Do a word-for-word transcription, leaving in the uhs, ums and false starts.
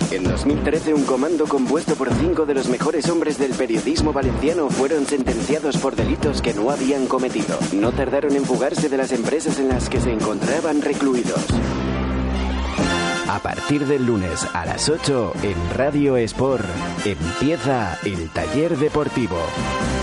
En dos mil trece, un comando compuesto por cinco de los mejores hombres del periodismo valenciano fueron sentenciados por delitos que no habían cometido. No tardaron en fugarse de las empresas en las que se encontraban recluidos. A partir del lunes a las ocho en Radio Sport empieza el Taller Deportivo.